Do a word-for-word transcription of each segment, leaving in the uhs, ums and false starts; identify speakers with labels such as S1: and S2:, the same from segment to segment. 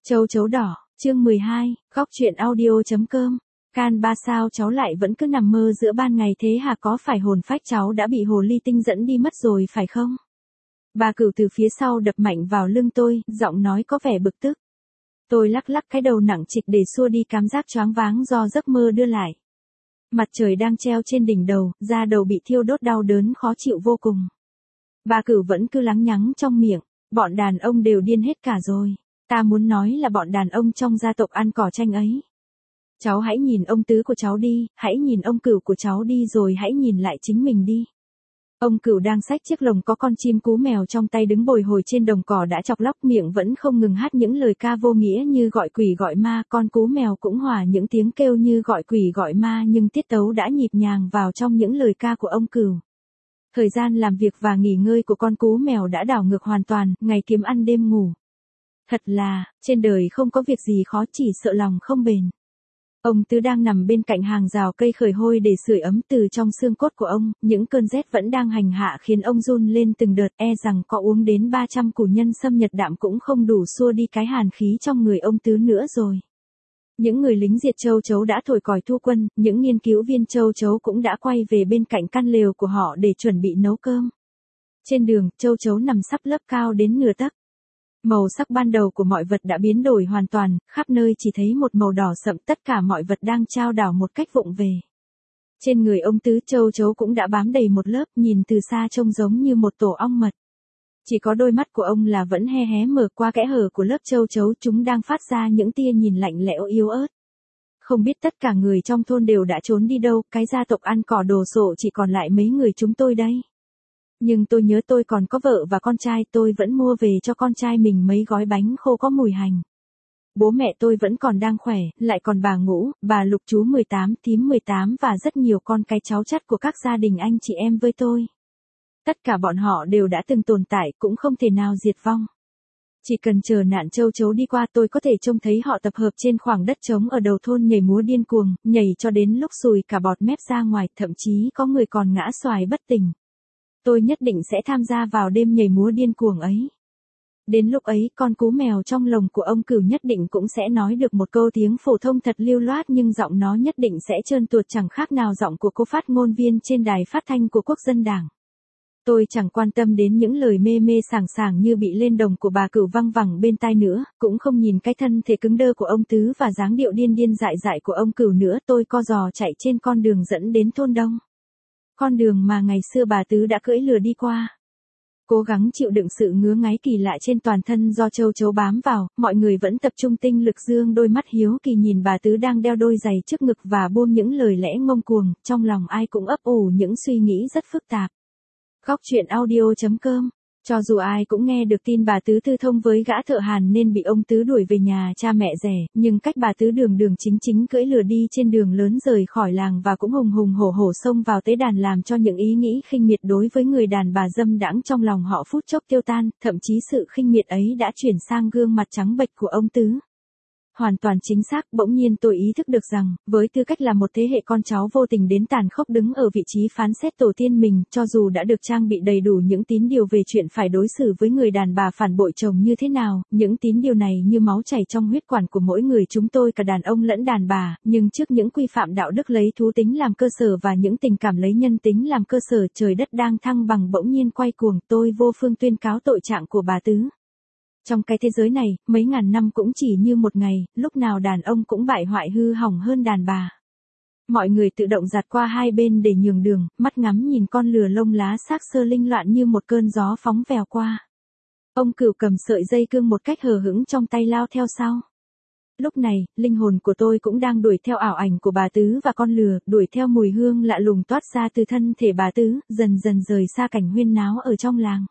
S1: Châu chấu đỏ, chương mười hai, góc truyện audio.com. Can ba sao cháu lại vẫn cứ nằm mơ giữa ban ngày thế hả, có phải hồn phách cháu đã bị hồ ly tinh dẫn đi mất rồi phải không? Bà Cửu từ phía sau đập mạnh vào lưng tôi, giọng nói có vẻ bực tức. Tôi lắc lắc cái đầu nặng trịch để xua đi cảm giác choáng váng do giấc mơ đưa lại. Mặt trời đang treo trên đỉnh đầu, da đầu bị thiêu đốt đau đớn khó chịu vô cùng. Bà Cửu vẫn cứ lắng nhắng trong miệng, bọn đàn ông đều điên hết cả rồi. Ta muốn nói là bọn đàn ông trong gia tộc ăn cỏ tranh ấy. Cháu hãy nhìn ông tứ của cháu đi, hãy nhìn ông Cửu của cháu đi rồi hãy nhìn lại chính mình đi. Ông Cửu đang xách chiếc lồng có con chim cú mèo trong tay đứng bồi hồi trên đồng cỏ đã chọc lóc, miệng vẫn không ngừng hát những lời ca vô nghĩa như gọi quỷ gọi ma, con cú mèo cũng hòa những tiếng kêu như gọi quỷ gọi ma, nhưng tiết tấu đã nhịp nhàng vào trong những lời ca của ông Cửu. Thời gian làm việc và nghỉ ngơi của con cú mèo đã đảo ngược hoàn toàn, ngày kiếm ăn đêm ngủ. Thật là, trên đời không có việc gì khó, chỉ sợ lòng không bền. Ông Tứ đang nằm bên cạnh hàng rào cây khởi hôi để sưởi ấm, từ trong xương cốt của ông, những cơn rét vẫn đang hành hạ khiến ông run lên từng đợt, e rằng có uống đến ba trăm củ nhân sâm nhật đạm cũng không đủ xua đi cái hàn khí trong người ông Tứ nữa rồi. Những người lính diệt châu chấu đã thổi còi thu quân, những nghiên cứu viên châu chấu cũng đã quay về bên cạnh căn lều của họ để chuẩn bị nấu cơm. Trên đường, châu chấu nằm sắp lớp cao đến nửa tấc. Màu sắc ban đầu của mọi vật đã biến đổi hoàn toàn, khắp nơi chỉ thấy một màu đỏ sậm, tất cả mọi vật đang chao đảo một cách vụng về. Trên người ông Tứ, châu chấu cũng đã bám đầy một lớp, nhìn từ xa trông giống như một tổ ong mật. Chỉ có đôi mắt của ông là vẫn hé hé mở qua kẽ hở của lớp châu chấu, chúng đang phát ra những tia nhìn lạnh lẽo yếu ớt. Không biết tất cả người trong thôn đều đã trốn đi đâu, cái gia tộc ăn cỏ đồ sộ chỉ còn lại mấy người chúng tôi đây. Nhưng tôi nhớ tôi còn có vợ và con trai, tôi vẫn mua về cho con trai mình mấy gói bánh khô có mùi hành. Bố mẹ tôi vẫn còn đang khỏe, lại còn bà Ngũ, bà Lục, chú mười tám, thím mười tám và rất nhiều con cái cháu chắt của các gia đình anh chị em với tôi. Tất cả bọn họ đều đã từng tồn tại, cũng không thể nào diệt vong. Chỉ cần chờ nạn châu chấu đi qua, tôi có thể trông thấy họ tập hợp trên khoảng đất trống ở đầu thôn nhảy múa điên cuồng, nhảy cho đến lúc sùi cả bọt mép ra ngoài, thậm chí có người còn ngã xoài bất tỉnh. Tôi nhất định sẽ tham gia vào đêm nhảy múa điên cuồng ấy. Đến lúc ấy, con cú mèo trong lồng của ông Cửu nhất định cũng sẽ nói được một câu tiếng phổ thông thật lưu loát, nhưng giọng nó nhất định sẽ trơn tuột chẳng khác nào giọng của cô phát ngôn viên trên đài phát thanh của Quốc dân Đảng. Tôi chẳng quan tâm đến những lời mê mê sảng sảng như bị lên đồng của bà Cửu văng vẳng bên tai nữa, cũng không nhìn cái thân thể cứng đơ của ông Tứ và dáng điệu điên điên dại dại của ông Cửu nữa. Tôi co giò chạy trên con đường dẫn đến thôn Đông. Con đường mà ngày xưa bà Tứ đã cưỡi lừa đi qua. Cố gắng chịu đựng sự ngứa ngáy kỳ lạ trên toàn thân do châu chấu bám vào, mọi người vẫn tập trung tinh lực, dương đôi mắt hiếu kỳ nhìn bà Tứ đang đeo đôi giày trước ngực và buông những lời lẽ ngông cuồng, trong lòng ai cũng ấp ủ những suy nghĩ rất phức tạp. Góc truyện audio.com. Cho dù ai cũng nghe được tin bà Tứ tư thông với gã thợ hàn nên bị ông Tứ đuổi về nhà cha mẹ rẻ, nhưng cách bà Tứ đường đường chính chính cưỡi lừa đi trên đường lớn rời khỏi làng và cũng hùng hùng hổ hổ xông vào tế đàn làm cho những ý nghĩ khinh miệt đối với người đàn bà dâm đãng trong lòng họ phút chốc tiêu tan, thậm chí sự khinh miệt ấy đã chuyển sang gương mặt trắng bệch của ông Tứ. Hoàn toàn chính xác, bỗng nhiên tôi ý thức được rằng, với tư cách là một thế hệ con cháu vô tình đến tàn khốc đứng ở vị trí phán xét tổ tiên mình, cho dù đã được trang bị đầy đủ những tín điều về chuyện phải đối xử với người đàn bà phản bội chồng như thế nào, những tín điều này như máu chảy trong huyết quản của mỗi người chúng tôi, cả đàn ông lẫn đàn bà, nhưng trước những quy phạm đạo đức lấy thú tính làm cơ sở và những tình cảm lấy nhân tính làm cơ sở, trời đất đang thăng bằng bỗng nhiên quay cuồng, tôi vô phương tuyên cáo tội trạng của bà Tứ. Trong cái thế giới này, mấy ngàn năm cũng chỉ như một ngày, lúc nào đàn ông cũng bại hoại hư hỏng hơn đàn bà. Mọi người tự động giạt qua hai bên để nhường đường, mắt ngắm nhìn con lừa lông lá xác sơ linh loạn như một cơn gió phóng vèo qua. Ông Cửu cầm sợi dây cương một cách hờ hững trong tay lao theo sau. Lúc này, linh hồn của tôi cũng đang đuổi theo ảo ảnh của bà Tứ và con lừa, đuổi theo mùi hương lạ lùng toát ra từ thân thể bà Tứ, dần dần rời xa cảnh huyên náo ở trong làng.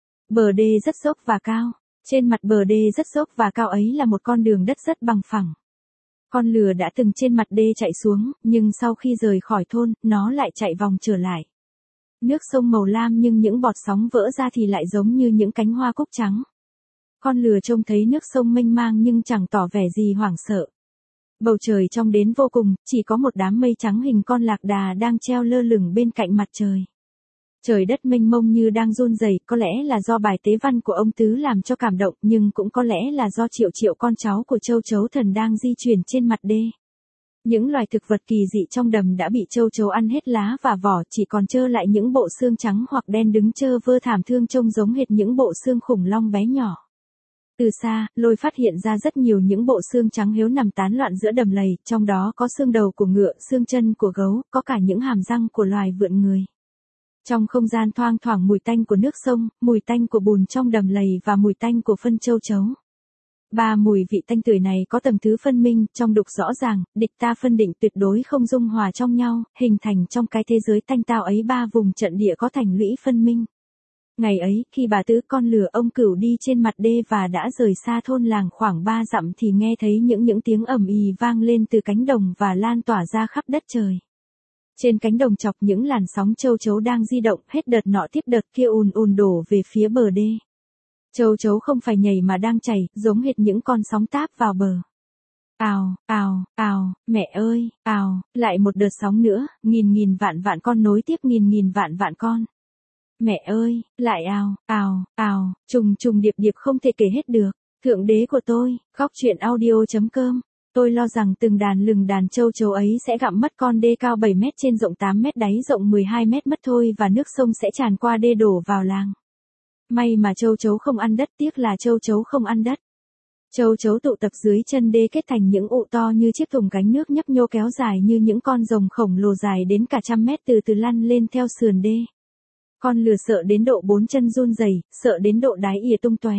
S1: Bờ đê rất dốc và cao. Trên mặt bờ đê rất dốc và cao ấy là một con đường đất rất bằng phẳng. Con lừa đã từng trên mặt đê chạy xuống, nhưng sau khi rời khỏi thôn, nó lại chạy vòng trở lại. Nước sông màu lam nhưng những bọt sóng vỡ ra thì lại giống như những cánh hoa cúc trắng. Con lừa trông thấy nước sông mênh mang nhưng chẳng tỏ vẻ gì hoảng sợ. Bầu trời trong đến vô cùng, chỉ có một đám mây trắng hình con lạc đà đang treo lơ lửng bên cạnh mặt trời. Trời đất mênh mông như đang run rẩy, có lẽ là do bài tế văn của ông Tứ làm cho cảm động, nhưng cũng có lẽ là do triệu triệu con cháu của châu chấu thần đang di chuyển trên mặt đê. Những loài thực vật kỳ dị trong đầm đã bị châu chấu ăn hết lá và vỏ, chỉ còn trơ lại những bộ xương trắng hoặc đen đứng trơ vơ thảm thương trông giống hệt những bộ xương khủng long bé nhỏ. Từ xa, Lôi phát hiện ra rất nhiều những bộ xương trắng hiếu nằm tán loạn giữa đầm lầy, trong đó có xương đầu của ngựa, xương chân của gấu, có cả những hàm răng của loài vượn người. Trong không gian thoang thoảng mùi tanh của nước sông, mùi tanh của bùn trong đầm lầy và mùi tanh của phân châu chấu. Ba mùi vị tanh tưởi này có tầng thứ phân minh, trong đục rõ ràng, địch ta phân định tuyệt đối không dung hòa trong nhau, hình thành trong cái thế giới tanh tao ấy ba vùng trận địa có thành lũy phân minh. Ngày ấy, khi bà Tứ con lừa ông Cửu đi trên mặt đê và đã rời xa thôn làng khoảng ba dặm thì nghe thấy những những tiếng ầm ì vang lên từ cánh đồng và lan tỏa ra khắp đất trời. Trên cánh đồng chọc những làn sóng châu chấu đang di động, hết đợt nọ tiếp đợt kia ùn ùn đổ về phía bờ đê. Châu chấu không phải nhảy mà đang chảy, giống hệt những con sóng táp vào bờ. Ào, ào, ào, mẹ ơi, ào, lại một đợt sóng nữa, nghìn nghìn vạn vạn con nối tiếp nghìn nghìn vạn vạn con. Mẹ ơi, lại ào, ào, ào, trùng trùng điệp điệp không thể kể hết được. Thượng đế của tôi, góc truyện audio chấm com. Tôi lo rằng từng đàn lừng đàn châu chấu ấy sẽ gặm mất con đê cao bảy mét trên rộng tám mét đáy rộng mười hai mét mất thôi và nước sông sẽ tràn qua đê đổ vào làng. May mà châu chấu không ăn đất, tiếc là châu chấu không ăn đất. Châu chấu tụ tập dưới chân đê kết thành những ụ to như chiếc thùng gánh nước nhấp nhô kéo dài như những con rồng khổng lồ dài đến cả trăm mét từ từ lăn lên theo sườn đê. Con lừa sợ đến độ bốn chân run rẩy, sợ đến độ đái ỉa tung tóe.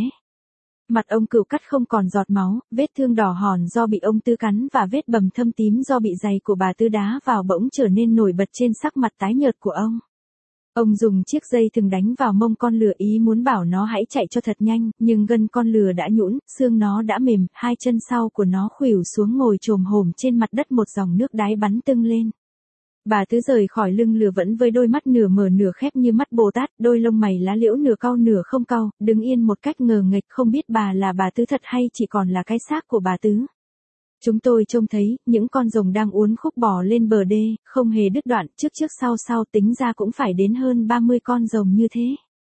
S1: Mặt ông Cửu cắt không còn giọt máu, vết thương đỏ hòn do bị ông Tứ cắn và vết bầm thâm tím do bị giày của bà Tứ đá vào bỗng trở nên nổi bật trên sắc mặt tái nhợt của ông. Ông dùng chiếc dây thừng đánh vào mông con lừa ý muốn bảo nó hãy chạy cho thật nhanh, nhưng gân con lừa đã nhũn, xương nó đã mềm, hai chân sau của nó khuỵu xuống ngồi chồm hổm trên mặt đất, một dòng nước đái bắn tưng lên. Bà Tứ rời khỏi lưng lừa vẫn với đôi mắt nửa mở nửa khép như mắt Bồ Tát, đôi lông mày lá liễu nửa cau nửa không cau, đứng yên một cách ngờ nghệch, không biết bà là bà Tứ thật hay chỉ còn là cái xác của bà Tứ. Chúng tôi trông thấy, những con rồng đang uốn khúc bò lên bờ đê, không hề đứt đoạn, trước trước sau sau tính ra cũng phải đến hơn ba mươi con rồng như thế.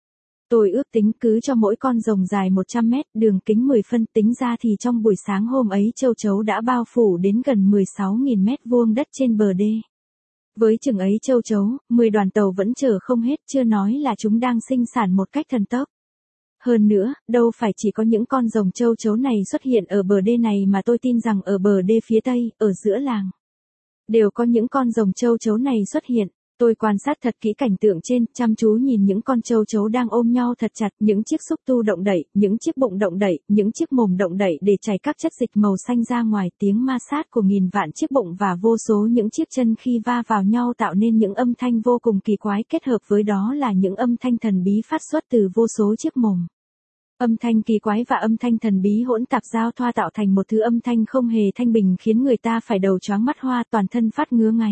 S1: Tôi ước tính cứ cho mỗi con rồng dài một trăm mét, đường kính mười phân, tính ra thì trong buổi sáng hôm ấy châu chấu đã bao phủ đến gần mười sáu nghìn mét vuông đất trên bờ đê. Với chừng ấy châu chấu, mười đoàn tàu vẫn chở không hết, chưa nói là chúng đang sinh sản một cách thần tốc. Hơn nữa, đâu phải chỉ có những con rồng châu chấu này xuất hiện ở bờ đê này mà tôi tin rằng ở bờ đê phía tây, ở giữa làng, đều có những con rồng châu chấu này xuất hiện. Tôi quan sát thật kỹ cảnh tượng trên, chăm chú nhìn những con châu chấu đang ôm nhau thật chặt, những chiếc xúc tu động đậy, những chiếc bụng động đậy, những chiếc mồm động đậy để chảy các chất dịch màu xanh ra ngoài, tiếng ma sát của nghìn vạn chiếc bụng và vô số những chiếc chân khi va vào nhau tạo nên những âm thanh vô cùng kỳ quái, kết hợp với đó là những âm thanh thần bí phát xuất từ vô số chiếc mồm. Âm thanh kỳ quái và âm thanh thần bí hỗn tạp giao thoa tạo thành một thứ âm thanh không hề thanh bình, khiến người ta phải đầu choáng mắt hoa, toàn thân phát ngứa ngáy.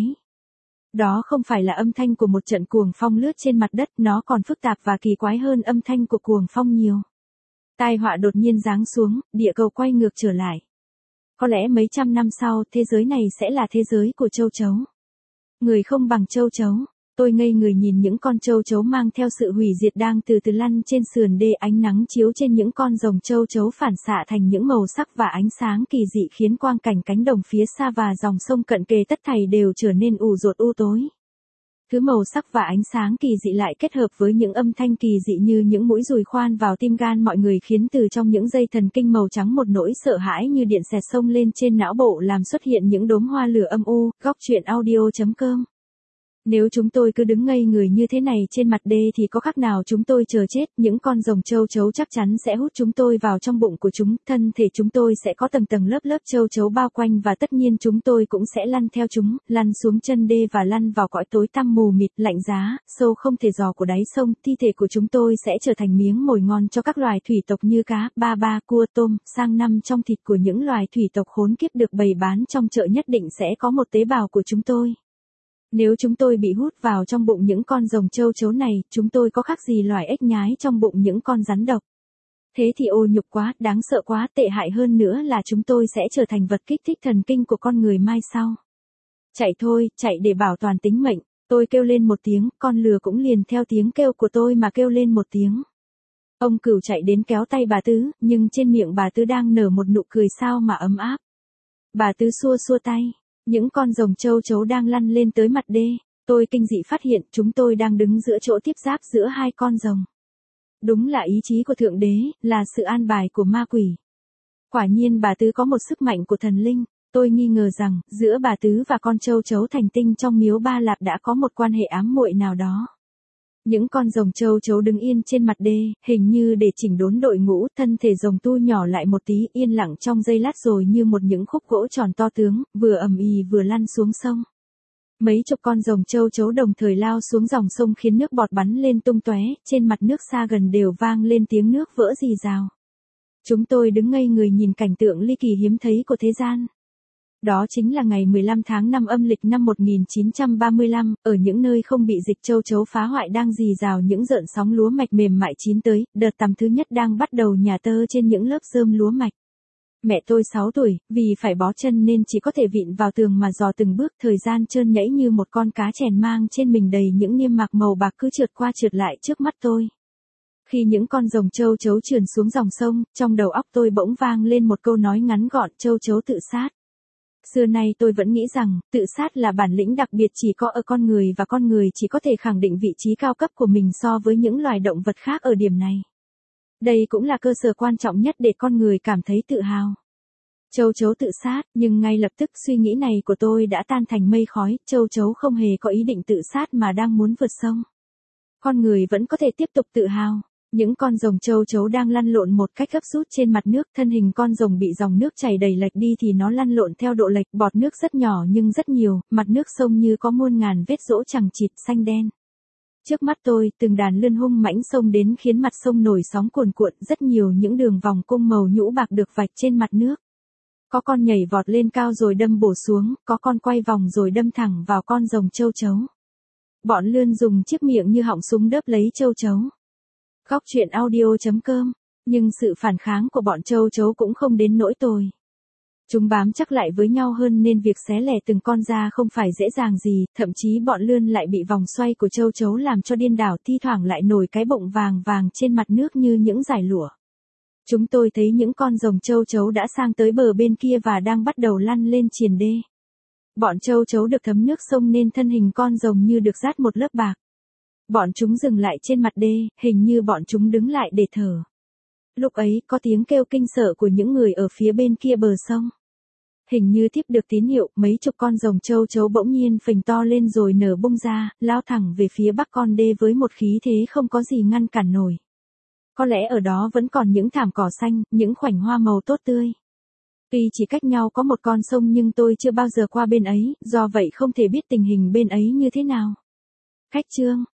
S1: Đó không phải là âm thanh của một trận cuồng phong lướt trên mặt đất, nó còn phức tạp và kỳ quái hơn âm thanh của cuồng phong nhiều. Tai họa đột nhiên giáng xuống, địa cầu quay ngược trở lại. Có lẽ mấy trăm năm sau, thế giới này sẽ là thế giới của châu chấu. Người không bằng châu chấu. Tôi ngây người nhìn những con châu chấu mang theo sự hủy diệt đang từ từ lăn trên sườn đê, ánh nắng chiếu trên những con rồng châu chấu phản xạ thành những màu sắc và ánh sáng kỳ dị khiến quang cảnh cánh đồng phía xa và dòng sông cận kề tất thảy đều trở nên ù rột u tối. Thứ màu sắc và ánh sáng kỳ dị lại kết hợp với những âm thanh kỳ dị như những mũi dùi khoan vào tim gan mọi người, khiến từ trong những dây thần kinh màu trắng một nỗi sợ hãi như điện xẹt xông lên trên não bộ, làm xuất hiện những đốm hoa lửa âm u. Góc truyện audio chấm com. Nếu chúng tôi cứ đứng ngây người như thế này trên mặt đê thì có khác nào chúng tôi chờ chết, những con rồng châu chấu chắc chắn sẽ hút chúng tôi vào trong bụng của chúng, thân thể chúng tôi sẽ có tầng tầng lớp lớp châu chấu bao quanh và tất nhiên chúng tôi cũng sẽ lăn theo chúng, lăn xuống chân đê và lăn vào cõi tối tăm mù mịt, lạnh giá, sâu không thể dò của đáy sông, thi thể của chúng tôi sẽ trở thành miếng mồi ngon cho các loài thủy tộc như cá, ba ba, cua, tôm, sang năm trong thịt của những loài thủy tộc khốn kiếp được bày bán trong chợ nhất định sẽ có một tế bào của chúng tôi. Nếu chúng tôi bị hút vào trong bụng những con rồng châu chấu này, chúng tôi có khác gì loài ếch nhái trong bụng những con rắn độc. Thế thì ô nhục quá, đáng sợ quá, tệ hại hơn nữa là chúng tôi sẽ trở thành vật kích thích thần kinh của con người mai sau. Chạy thôi, chạy để bảo toàn tính mệnh. Tôi kêu lên một tiếng, con lừa cũng liền theo tiếng kêu của tôi mà kêu lên một tiếng. Ông Cửu chạy đến kéo tay bà Tứ, nhưng trên miệng bà Tứ đang nở một nụ cười sao mà ấm áp. Bà Tứ xua xua tay, những con rồng châu chấu đang lăn lên tới mặt đê. Tôi kinh dị phát hiện chúng tôi đang đứng giữa chỗ tiếp giáp giữa hai con rồng. Đúng là ý chí của Thượng Đế, là sự an bài của ma quỷ. Quả nhiên bà Tứ có một sức mạnh của thần linh. Tôi nghi ngờ rằng, giữa bà Tứ và con châu chấu thành tinh trong miếu Ba Lạp đã có một quan hệ ám muội nào đó. Những con rồng châu chấu đứng yên trên mặt đê, hình như để chỉnh đốn đội ngũ, thân thể rồng tu nhỏ lại một tí, yên lặng trong giây lát rồi như một những khúc gỗ tròn to tướng, vừa ầm ì vừa lăn xuống sông. Mấy chục con rồng châu chấu đồng thời lao xuống dòng sông khiến nước bọt bắn lên tung tóe, trên mặt nước xa gần đều vang lên tiếng nước vỡ rì rào. Chúng tôi đứng ngây người nhìn cảnh tượng ly kỳ hiếm thấy của thế gian. Đó chính là ngày mười lăm tháng năm âm lịch năm một nghìn chín trăm ba mươi lăm, ở những nơi không bị dịch châu chấu phá hoại đang rì rào những rợn sóng lúa mạch mềm mại chín tới, đợt tằm thứ nhất đang bắt đầu nhả tơ trên những lớp rơm lúa mạch. Mẹ tôi sáu tuổi, vì phải bó chân nên chỉ có thể vịn vào tường mà dò từng bước, thời gian trơn nhẫy như một con cá chèn mang trên mình đầy những niêm mạc màu bạc cứ trượt qua trượt lại trước mắt tôi. Khi những con rồng châu chấu trườn xuống dòng sông, trong đầu óc tôi bỗng vang lên một câu nói ngắn gọn: châu chấu tự sát. Xưa nay tôi vẫn nghĩ rằng, tự sát là bản lĩnh đặc biệt chỉ có ở con người và con người chỉ có thể khẳng định vị trí cao cấp của mình so với những loài động vật khác ở điểm này. Đây cũng là cơ sở quan trọng nhất để con người cảm thấy tự hào. Châu chấu tự sát, nhưng ngay lập tức suy nghĩ này của tôi đã tan thành mây khói, châu chấu không hề có ý định tự sát mà đang muốn vượt sông. Con người vẫn có thể tiếp tục tự hào. Những con rồng châu chấu đang lăn lộn một cách gấp rút trên mặt nước, thân hình con rồng bị dòng nước chảy đẩy lệch đi thì nó lăn lộn theo độ lệch, bọt nước rất nhỏ nhưng rất nhiều, mặt nước sông như có muôn ngàn vết rỗ chằng chịt xanh đen. Trước mắt tôi, từng đàn lươn hung mãnh xông đến khiến mặt sông nổi sóng cuồn cuộn, rất nhiều những đường vòng cung màu nhũ bạc được vạch trên mặt nước. Có con nhảy vọt lên cao rồi đâm bổ xuống, có con quay vòng rồi đâm thẳng vào con rồng châu chấu. Bọn lươn dùng chiếc miệng như họng súng đớp lấy châu chấu. Góc truyện audio chấm com, nhưng sự phản kháng của bọn châu chấu cũng không đến nỗi tồi. Chúng bám chắc lại với nhau hơn nên việc xé lẻ từng con ra không phải dễ dàng gì, thậm chí bọn lươn lại bị vòng xoay của châu chấu làm cho điên đảo, thi thoảng lại nổi cái bụng vàng vàng trên mặt nước như những dải lụa. Chúng tôi thấy những con rồng châu chấu đã sang tới bờ bên kia và đang bắt đầu lăn lên triền đê. Bọn châu chấu được thấm nước sông nên thân hình con rồng như được dát một lớp bạc. Bọn chúng dừng lại trên mặt đê, hình như bọn chúng đứng lại để thở. Lúc ấy, có tiếng kêu kinh sợ của những người ở phía bên kia bờ sông. Hình như tiếp được tín hiệu, mấy chục con rồng châu chấu bỗng nhiên phình to lên rồi nở bung ra, lao thẳng về phía bắc con đê với một khí thế không có gì ngăn cản nổi. Có lẽ ở đó vẫn còn những thảm cỏ xanh, những khoảnh hoa màu tốt tươi. Tuy chỉ cách nhau có một con sông nhưng tôi chưa bao giờ qua bên ấy, do vậy không thể biết tình hình bên ấy như thế nào. Cách chương